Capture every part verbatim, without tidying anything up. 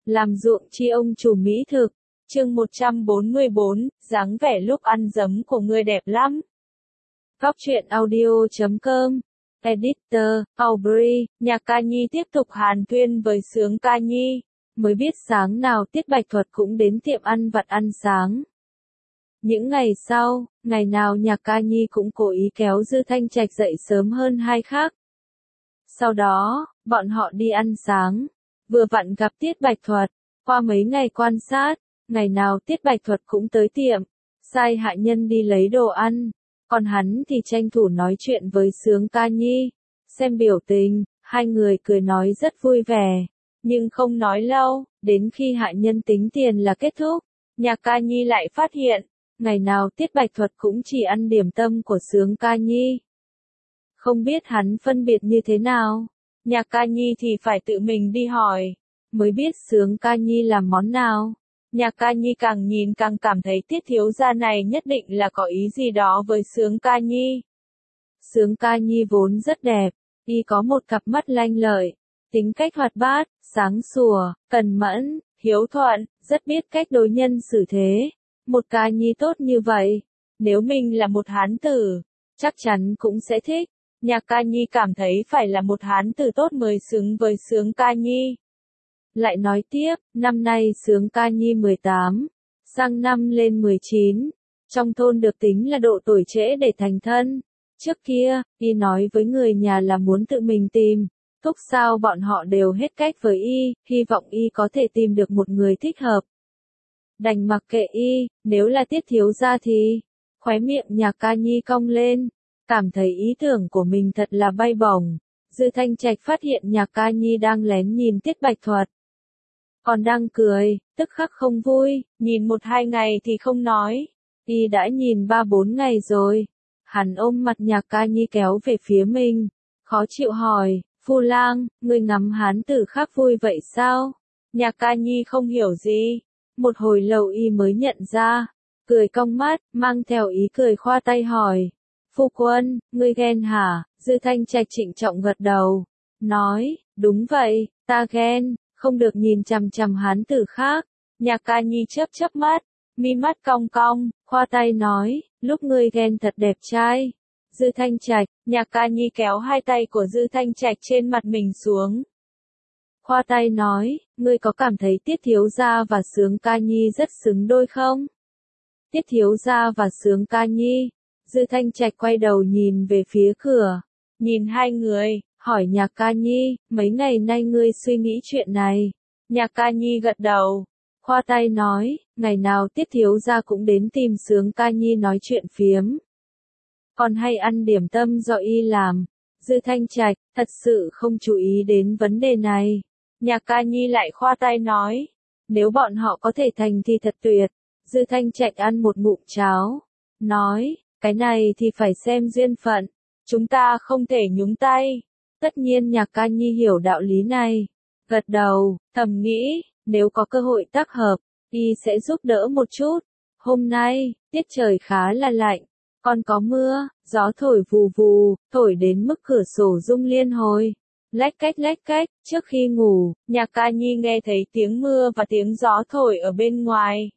Làm ruộng chi ông chủ mỹ thực. Chương một trăm bốn mươi bốn, dáng vẻ lúc ăn dấm của ngươi đẹp lắm. Góc truyện audio chấm com. Editor, Aubrey, nhạc ca nhi tiếp tục hàn huyên với Sướng Ca Nhi. Mới biết sáng nào Tiết Bạch Thuật cũng đến tiệm ăn vặt ăn sáng. Những ngày sau, ngày nào nhạc ca nhi cũng cố ý kéo Dư Thanh Trạch dậy sớm hơn hai khác. Sau đó, bọn họ đi ăn sáng. Vừa vặn gặp Tiết Bạch Thuật. Qua mấy ngày quan sát, ngày nào Tiết Bạch Thuật cũng tới tiệm, sai hạ nhân đi lấy đồ ăn. Còn hắn thì tranh thủ nói chuyện với Sướng Ca Nhi. Xem biểu tình, hai người cười nói rất vui vẻ. Nhưng không nói lâu, đến khi hạ nhân tính tiền là kết thúc, nhạc ca nhi lại phát hiện, ngày nào Tiết Bạch Thuật cũng chỉ ăn điểm tâm của Sướng Ca Nhi. Không biết hắn phân biệt như thế nào, nhạc ca nhi thì phải tự mình đi hỏi, mới biết Sướng Ca Nhi làm món nào. Nhạc ca nhi càng nhìn càng cảm thấy Tiết thiếu gia này nhất định là có ý gì đó với Sướng Ca Nhi. Sướng Ca Nhi vốn rất đẹp, y có một cặp mắt lanh lợi, tính cách hoạt bát, sáng sủa, cần mẫn, hiếu thuận, rất biết cách đối nhân xử thế. Một ca nhi tốt như vậy, nếu mình là một hán tử, chắc chắn cũng sẽ thích. Nhạc ca nhi cảm thấy phải là một hán tử tốt mới xứng với Sướng Ca Nhi. Lại nói tiếp, năm nay Sướng Ca Nhi mười tám, sang năm lên mười chín, trong thôn được tính là độ tuổi trễ để thành thân. Trước kia, y nói với người nhà là muốn tự mình tìm. Thúc sao bọn họ đều hết cách với y, hy vọng y có thể tìm được một người thích hợp. Đành mặc kệ y, nếu là Tiết thiếu gia thì, khóe miệng nhạc ca nhi cong lên, cảm thấy ý tưởng của mình thật là bay bổng. Dư Thanh Trạch phát hiện nhạc ca nhi đang lén nhìn Tiết Bạch Thuật. Còn đang cười, tức khắc không vui, nhìn một hai ngày thì không nói, y đã nhìn ba bốn ngày rồi. Hắn ôm mặt nhạc ca nhi kéo về phía mình, khó chịu hỏi. Phu lang, ngươi ngắm hán tử khác vui vậy sao? Nhạc ca nhi không hiểu gì. Một hồi lâu y mới nhận ra. Cười cong mắt, mang theo ý cười khoa tay hỏi. Phu quân, ngươi ghen hả? Dư Thanh Trạch trịnh trọng gật đầu. Nói, đúng vậy, ta ghen, không được nhìn chằm chằm hán tử khác. Nhạc ca nhi chớp chớp mắt, mi mắt cong cong, khoa tay nói, lúc ngươi ghen thật đẹp trai. Dư Thanh Trạch, nhạc ca nhi kéo hai tay của Dư Thanh Trạch trên mặt mình xuống. Khoa tay nói, ngươi có cảm thấy Tiết thiếu gia và Sướng Ca Nhi rất xứng đôi không? Tiết thiếu gia và Sướng Ca Nhi. Dư Thanh Trạch quay đầu nhìn về phía cửa, nhìn hai người, hỏi nhạc ca nhi, mấy ngày nay ngươi suy nghĩ chuyện này. Nhạc ca nhi gật đầu. Khoa tay nói, ngày nào Tiết thiếu gia cũng đến tìm Sướng Ca Nhi nói chuyện phiếm. Còn hay ăn điểm tâm do y làm. Dư Thanh Trạch, thật sự không chú ý đến vấn đề này. Nhạc ca nhi lại khoa tay nói. Nếu bọn họ có thể thành thì thật tuyệt. Dư Thanh Trạch ăn một ngụm cháo. Nói, cái này thì phải xem duyên phận. Chúng ta không thể nhúng tay. Tất nhiên nhạc ca nhi hiểu đạo lý này. Gật đầu, thầm nghĩ, nếu có cơ hội tác hợp, y sẽ giúp đỡ một chút. Hôm nay, tiết trời khá là lạnh. Còn có mưa, gió thổi vù vù, thổi đến mức cửa sổ rung liên hồi. Lách cách lách cách, trước khi ngủ, nhạc ca nhi nghe thấy tiếng mưa và tiếng gió thổi ở bên ngoài.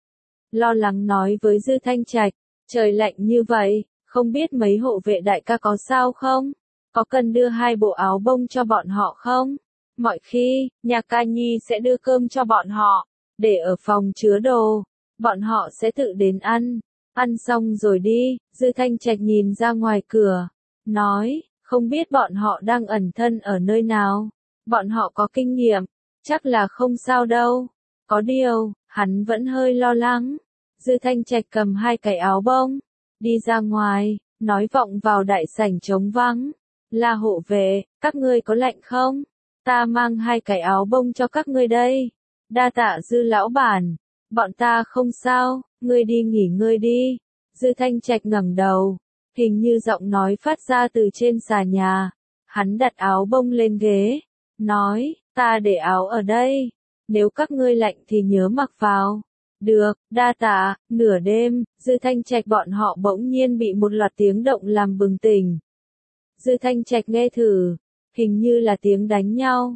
Lo lắng nói với Dư Thanh Trạch, trời lạnh như vậy, không biết mấy hộ vệ đại ca có sao không? Có cần đưa hai bộ áo bông cho bọn họ không? Mọi khi, nhạc ca nhi sẽ đưa cơm cho bọn họ, để ở phòng chứa đồ. Bọn họ sẽ tự đến ăn. Ăn xong rồi đi, Dư Thanh Trạch nhìn ra ngoài cửa, nói, không biết bọn họ đang ẩn thân ở nơi nào. Bọn họ có kinh nghiệm, chắc là không sao đâu. Có điều, hắn vẫn hơi lo lắng. Dư Thanh Trạch cầm hai cái áo bông, đi ra ngoài, nói vọng vào đại sảnh trống vắng. Là hộ vệ, các ngươi có lạnh không? Ta mang hai cái áo bông cho các ngươi đây. Đa tạ Dư lão bản, bọn ta không sao. Ngươi đi nghỉ ngơi đi. Dư Thanh Trạch ngẩng đầu, hình như giọng nói phát ra từ trên xà nhà. Hắn đặt áo bông lên ghế, nói, ta để áo ở đây. Nếu các ngươi lạnh thì nhớ mặc vào. Được, đa tạ. Nửa đêm, Dư Thanh Trạch bọn họ bỗng nhiên bị một loạt tiếng động làm bừng tỉnh. Dư Thanh Trạch nghe thử, hình như là tiếng đánh nhau.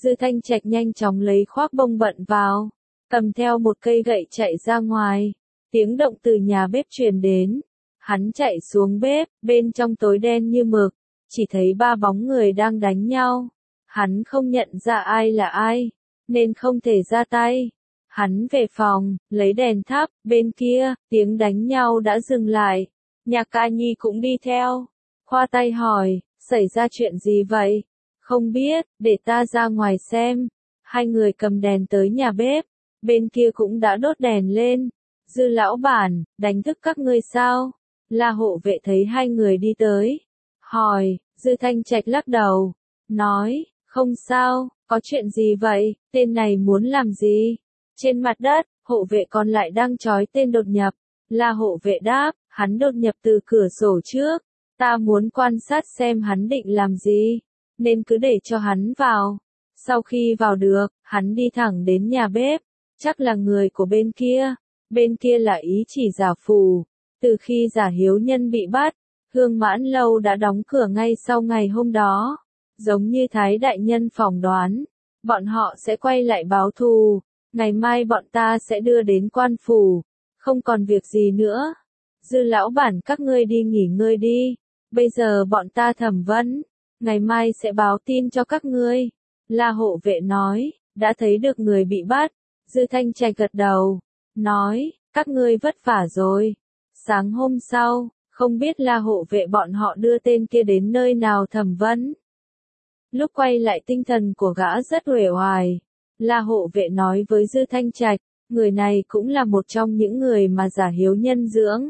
Dư Thanh Trạch nhanh chóng lấy khoác bông bận vào, cầm theo một cây gậy chạy ra ngoài. Tiếng động từ nhà bếp truyền đến. Hắn chạy xuống bếp, bên trong tối đen như mực, chỉ thấy ba bóng người đang đánh nhau. Hắn không nhận ra ai là ai, nên không thể ra tay. Hắn về phòng, lấy đèn thắp, bên kia, tiếng đánh nhau đã dừng lại. Nhạc Ca Nhi cũng đi theo. Khoa tay hỏi, xảy ra chuyện gì vậy? Không biết, để ta ra ngoài xem. Hai người cầm đèn tới nhà bếp, bên kia cũng đã đốt đèn lên. Dư lão bản, đánh thức các ngươi sao? La hộ vệ thấy hai người đi tới. Hỏi, Dư Thanh Trạch lắc đầu. Nói, không sao, có chuyện gì vậy, tên này muốn làm gì? Trên mặt đất, hộ vệ còn lại đang trói tên đột nhập. La hộ vệ đáp, hắn đột nhập từ cửa sổ trước. Ta muốn quan sát xem hắn định làm gì, nên cứ để cho hắn vào. Sau khi vào được, hắn đi thẳng đến nhà bếp. Chắc là người của bên kia. Bên kia là ý chỉ giả phù. Từ khi giả hiếu nhân bị bắt, Hương Mãn Lâu đã đóng cửa ngay sau ngày hôm đó. Giống như Thái đại nhân phỏng đoán, bọn họ sẽ quay lại báo thù. Ngày mai bọn ta sẽ đưa đến quan phủ. Không còn việc gì nữa. Dư lão bản các ngươi đi nghỉ ngơi đi. Bây giờ bọn ta thẩm vấn. Ngày mai sẽ báo tin cho các ngươi. La hộ vệ nói, đã thấy được người bị bắt. Dư Thanh Trạch gật đầu. Nói, các ngươi vất vả rồi. Sáng hôm sau, không biết La hộ vệ bọn họ đưa tên kia đến nơi nào thẩm vấn. Lúc quay lại tinh thần của gã rất uể oải. La hộ vệ nói với Dư Thanh Trạch, người này cũng là một trong những người mà giả hiếu nhân dưỡng.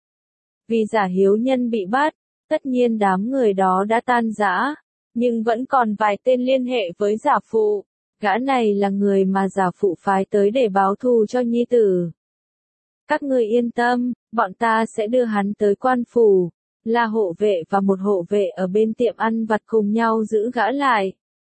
Vì giả hiếu nhân bị bắt, tất nhiên đám người đó đã tan rã, nhưng vẫn còn vài tên liên hệ với giả phụ. Gã này là người mà giả phụ phái tới để báo thù cho nhi tử. Các ngươi yên tâm, bọn ta sẽ đưa hắn tới quan phủ. La hộ vệ và một hộ vệ ở bên tiệm ăn vặt cùng nhau giữ gã lại.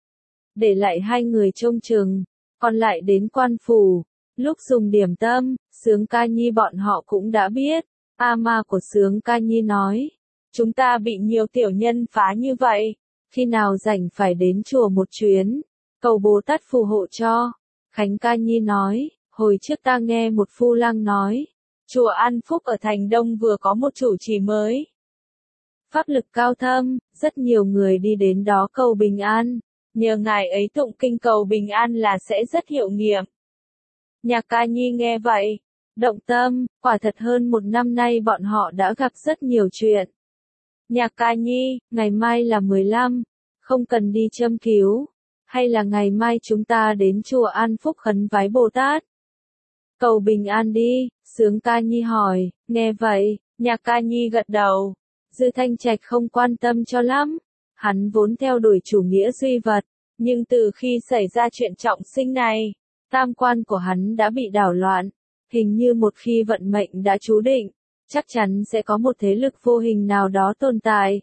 Để lại hai người trông chừng, còn lại đến quan phủ. Lúc dùng điểm tâm, Sướng Ca Nhi bọn họ cũng đã biết. A ma của Sướng Ca Nhi nói, chúng ta bị nhiều tiểu nhân phá như vậy, khi nào rảnh phải đến chùa một chuyến, cầu Bồ Tát phù hộ cho. Khánh Ca Nhi nói, hồi trước ta nghe một phu lang nói, chùa An Phúc ở Thành Đông vừa có một chủ trì mới. Pháp lực cao thâm, rất nhiều người đi đến đó cầu bình an, nhờ ngài ấy tụng kinh cầu bình an là sẽ rất hiệu nghiệm. Nhạc Ca Nhi nghe vậy, động tâm, quả thật hơn một năm nay bọn họ đã gặp rất nhiều chuyện. Nhạc Ca Nhi, ngày mai là mười lăm, không cần đi châm cứu, hay là ngày mai chúng ta đến chùa An Phúc khấn vái Bồ Tát? Cầu bình an đi, Sướng Ca Nhi hỏi, nghe vậy, Nhạc Ca Nhi gật đầu. Dư Thanh Trạch không quan tâm cho lắm, hắn vốn theo đuổi chủ nghĩa duy vật, nhưng từ khi xảy ra chuyện trọng sinh này, tam quan của hắn đã bị đảo loạn. Hình như một khi vận mệnh đã chú định, chắc chắn sẽ có một thế lực vô hình nào đó tồn tại.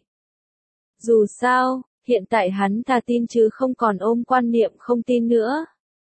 Dù sao, hiện tại hắn thà tin chứ không còn ôm quan niệm không tin nữa.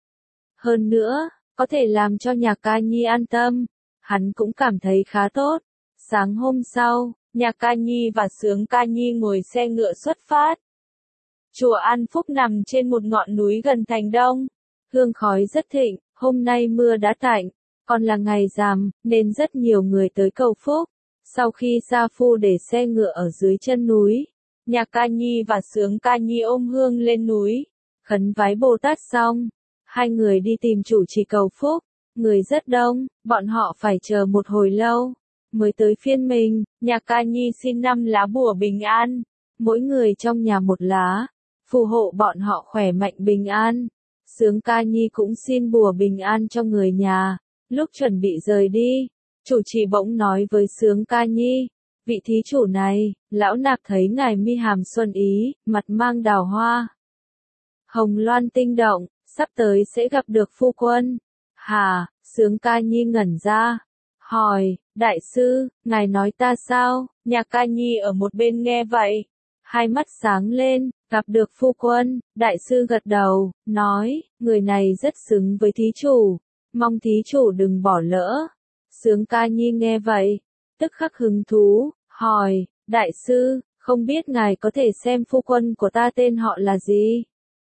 Hơn nữa, có thể làm cho Nhạc Ca Nhi an tâm, hắn cũng cảm thấy khá tốt. Sáng hôm sau, Nhạc Ca Nhi và Sướng Ca Nhi ngồi xe ngựa xuất phát. Chùa An Phúc nằm trên một ngọn núi gần Thành Đông. Hương khói rất thịnh, hôm nay mưa đã tạnh, còn là ngày rằm, nên rất nhiều người tới cầu phúc. Sau khi sa phu để xe ngựa ở dưới chân núi, Nhạc Ca Nhi và Sướng Ca Nhi ôm hương lên núi, khấn vái Bồ Tát xong, hai người đi tìm chủ trì cầu phúc. Người rất đông, bọn họ phải chờ một hồi lâu, mới tới phiên mình. Nhạc Ca Nhi xin năm lá bùa bình an, mỗi người trong nhà một lá, phù hộ bọn họ khỏe mạnh bình an. Sướng Ca Nhi cũng xin bùa bình an cho người nhà. Lúc chuẩn bị rời đi, chủ trì bỗng nói với Sướng Ca Nhi, vị thí chủ này, lão nạp thấy ngài mi hàm xuân ý, mặt mang đào hoa, hồng loan tinh động, sắp tới sẽ gặp được phu quân. Hà, Sướng Ca Nhi ngẩn ra, hỏi, đại sư, ngài nói ta sao? Nhạc Ca Nhi ở một bên nghe vậy, hai mắt sáng lên, gặp được phu quân. Đại sư gật đầu, nói, người này rất xứng với thí chủ, mong thí chủ đừng bỏ lỡ. Sướng Ca Nhi nghe vậy, tức khắc hứng thú, hỏi, đại sư, không biết ngài có thể xem phu quân của ta tên họ là gì?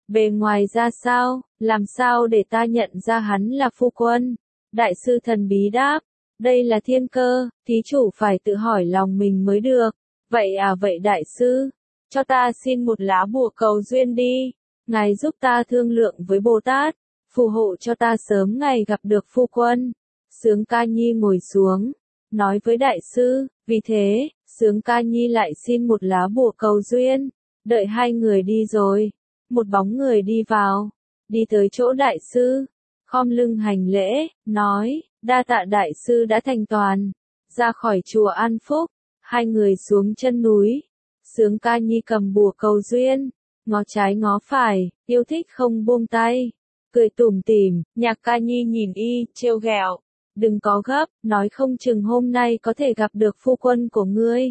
Bề ngoài ra sao, làm sao để ta nhận ra hắn là phu quân? Đại sư thần bí đáp, đây là thiên cơ, thí chủ phải tự hỏi lòng mình mới được. Vậy à vậy đại sư, cho ta xin một lá bùa cầu duyên đi. Ngài giúp ta thương lượng với Bồ Tát, phù hộ cho ta sớm ngày gặp được phu quân. Sướng Ca Nhi ngồi xuống, nói với đại sư, vì thế, Sướng Ca Nhi lại xin một lá bùa cầu duyên. Đợi hai người đi rồi, một bóng người đi vào, đi tới chỗ đại sư, khom lưng hành lễ, nói, đa tạ đại sư đã thành toàn, ra khỏi chùa an phúc. Hai người xuống chân núi, Sướng Ca Nhi cầm bùa cầu duyên, ngó trái ngó phải, yêu thích không buông tay, cười tủm tỉm. Nhạc Ca Nhi nhìn y, trêu ghẹo, đừng có gấp, nói không chừng hôm nay có thể gặp được phu quân của ngươi.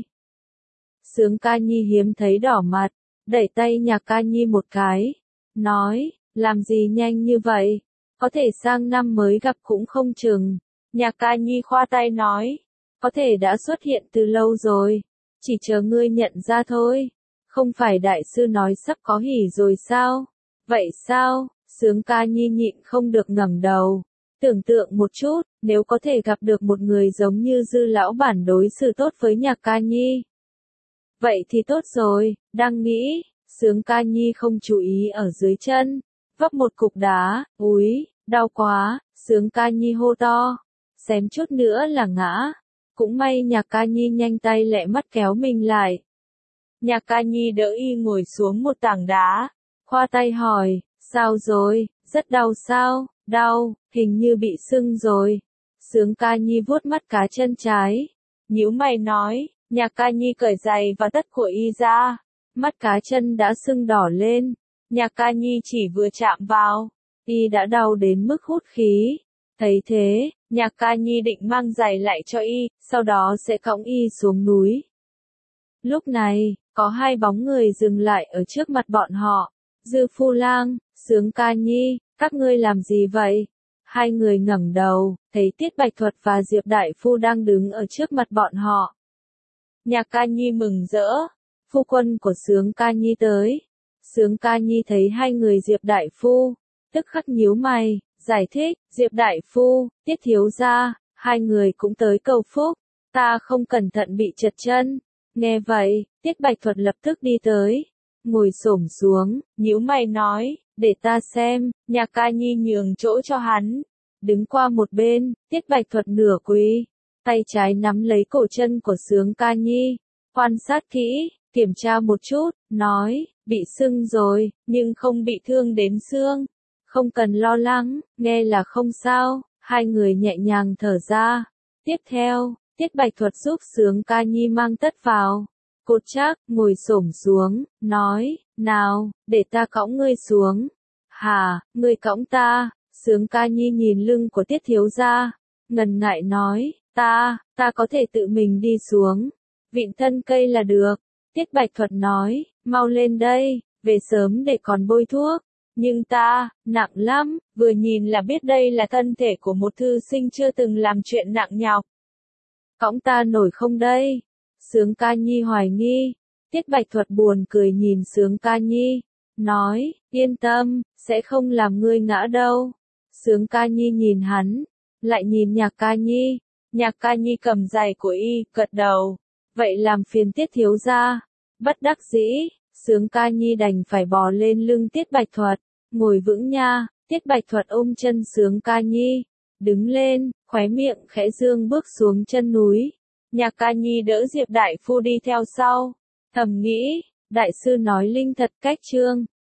Sướng Ca Nhi hiếm thấy đỏ mặt, đẩy tay Nhạc Ca Nhi một cái, nói, làm gì nhanh như vậy, có thể sang năm mới gặp cũng không chừng. Nhạc Ca Nhi khoa tay nói, có thể đã xuất hiện từ lâu rồi, chỉ chờ ngươi nhận ra thôi. Không phải đại sư nói sắp có hỷ rồi sao? Vậy sao? Sướng Ca Nhi nhịn không được ngẩng đầu, tưởng tượng một chút, nếu có thể gặp được một người giống như Dư lão bản đối xử tốt với Nhạc Ca Nhi. Vậy thì tốt rồi, đang nghĩ, Sướng Ca Nhi không chú ý ở dưới chân, vấp một cục đá, úi, đau quá, Sướng Ca Nhi hô to, xém chút nữa là ngã. Cũng may Nhạc Ca Nhi nhanh tay lẹ mắt kéo mình lại. Nhạc Ca Nhi đỡ y ngồi xuống một tảng đá, khoa tay hỏi, sao rồi, rất đau sao? Đau, hình như bị sưng rồi. Sướng Ca Nhi vuốt mắt cá chân trái, nhíu mày nói. Nhạc Ca Nhi cởi giày và tất của y ra, mắt cá chân đã sưng đỏ lên. Nhạc Ca Nhi chỉ vừa chạm vào, y đã đau đến mức hút khí. Thấy thế, Nhạc Ca Nhi định mang giày lại cho y, sau đó sẽ cõng y xuống núi. Lúc này, có hai bóng người dừng lại ở trước mặt bọn họ. Dư Phu Lang, Sướng Ca Nhi, các ngươi làm gì vậy? Hai người ngẩng đầu, thấy Tiết Bạch Thuật và Diệp Đại Phu đang đứng ở trước mặt bọn họ. Nhạc Ca Nhi mừng rỡ, phu quân của Sướng Ca Nhi tới. Sướng Ca Nhi thấy hai người Diệp Đại Phu, tức khắc nhíu mày, giải thích, Diệp Đại Phu, Tiết thiếu gia, hai người cũng tới cầu phúc, ta không cẩn thận bị trật chân. Nghe vậy, Tiết Bạch Thuật lập tức đi tới, ngồi xổm xuống, nhíu mày nói, để ta xem. Nhạc Ca Nhi nhường chỗ cho hắn, đứng qua một bên. Tiết Bạch Thuật nửa quỳ, tay trái nắm lấy cổ chân của Sướng Ca Nhi, quan sát kỹ, kiểm tra một chút, nói, bị sưng rồi, nhưng không bị thương đến xương, không cần lo lắng, nghe là không sao. Hai người nhẹ nhàng thở ra. Tiếp theo, Tiết Bạch Thuật giúp Sướng Ca Nhi mang tất vào, cột chắc, ngồi xổm xuống, nói, nào, để ta cõng ngươi xuống. Hả, ngươi cõng ta? Sướng Ca Nhi nhìn lưng của Tiết thiếu gia, ngần ngại nói, ta, ta có thể tự mình đi xuống, vịn thân cây là được. Tiết Bạch Thuật nói, mau lên đây, về sớm để còn bôi thuốc. Nhưng ta, nặng lắm, vừa nhìn là biết đây là thân thể của một thư sinh chưa từng làm chuyện nặng nhọc. Cõng ta nổi không đây? Sướng Ca Nhi hoài nghi. Tiết Bạch Thuật buồn cười nhìn Sướng Ca Nhi, nói, yên tâm, sẽ không làm ngươi ngã đâu. Sướng Ca Nhi nhìn hắn, lại nhìn Nhạc Ca Nhi. Nhạc Ca Nhi cầm giày của y, gật đầu. Vậy làm phiền Tiết thiếu gia. Bất đắc dĩ, Sướng Ca Nhi đành phải bò lên lưng Tiết Bạch Thuật, ngồi vững nha. Tiết Bạch Thuật ôm chân Sướng Ca Nhi, đứng lên, khóe miệng khẽ dương bước xuống chân núi. Nhạc Ca Nhi đỡ Diệp Đại Phu đi theo sau, thầm nghĩ, đại sư nói linh thật cách trương.